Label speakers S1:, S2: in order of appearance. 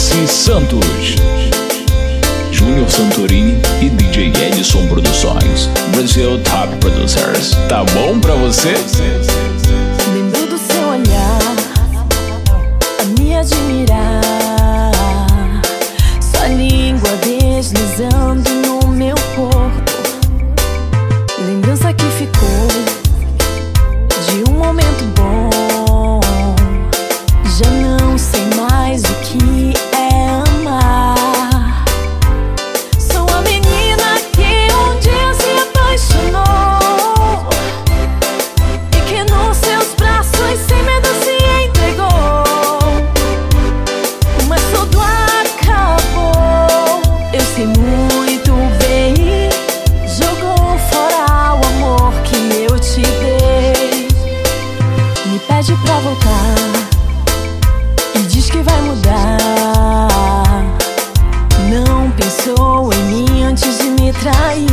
S1: MC Santos, Júnior Santorini e DJ Edson Produções, Brasil Top Producers. Tá bom pra você?
S2: Lembro do seu olhar a me admirar, sua língua deslizando no meu corpo. Lembrança que ficou de um momento bom. Já não sei mais o que é amar. Sou a menina que um dia se apaixonou e que nos seus braços sem medo se entregou. Mas tudo acabou. Eu sei muito bem. Jogou fora o amor que eu te dei. Me pede pra voltar e diz que vai mudar. Não pensou em mim antes de me trair.